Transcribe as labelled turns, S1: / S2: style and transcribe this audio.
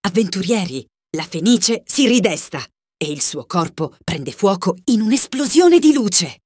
S1: Avventurieri, la Fenice si ridesta e il suo corpo prende fuoco in un'esplosione di luce.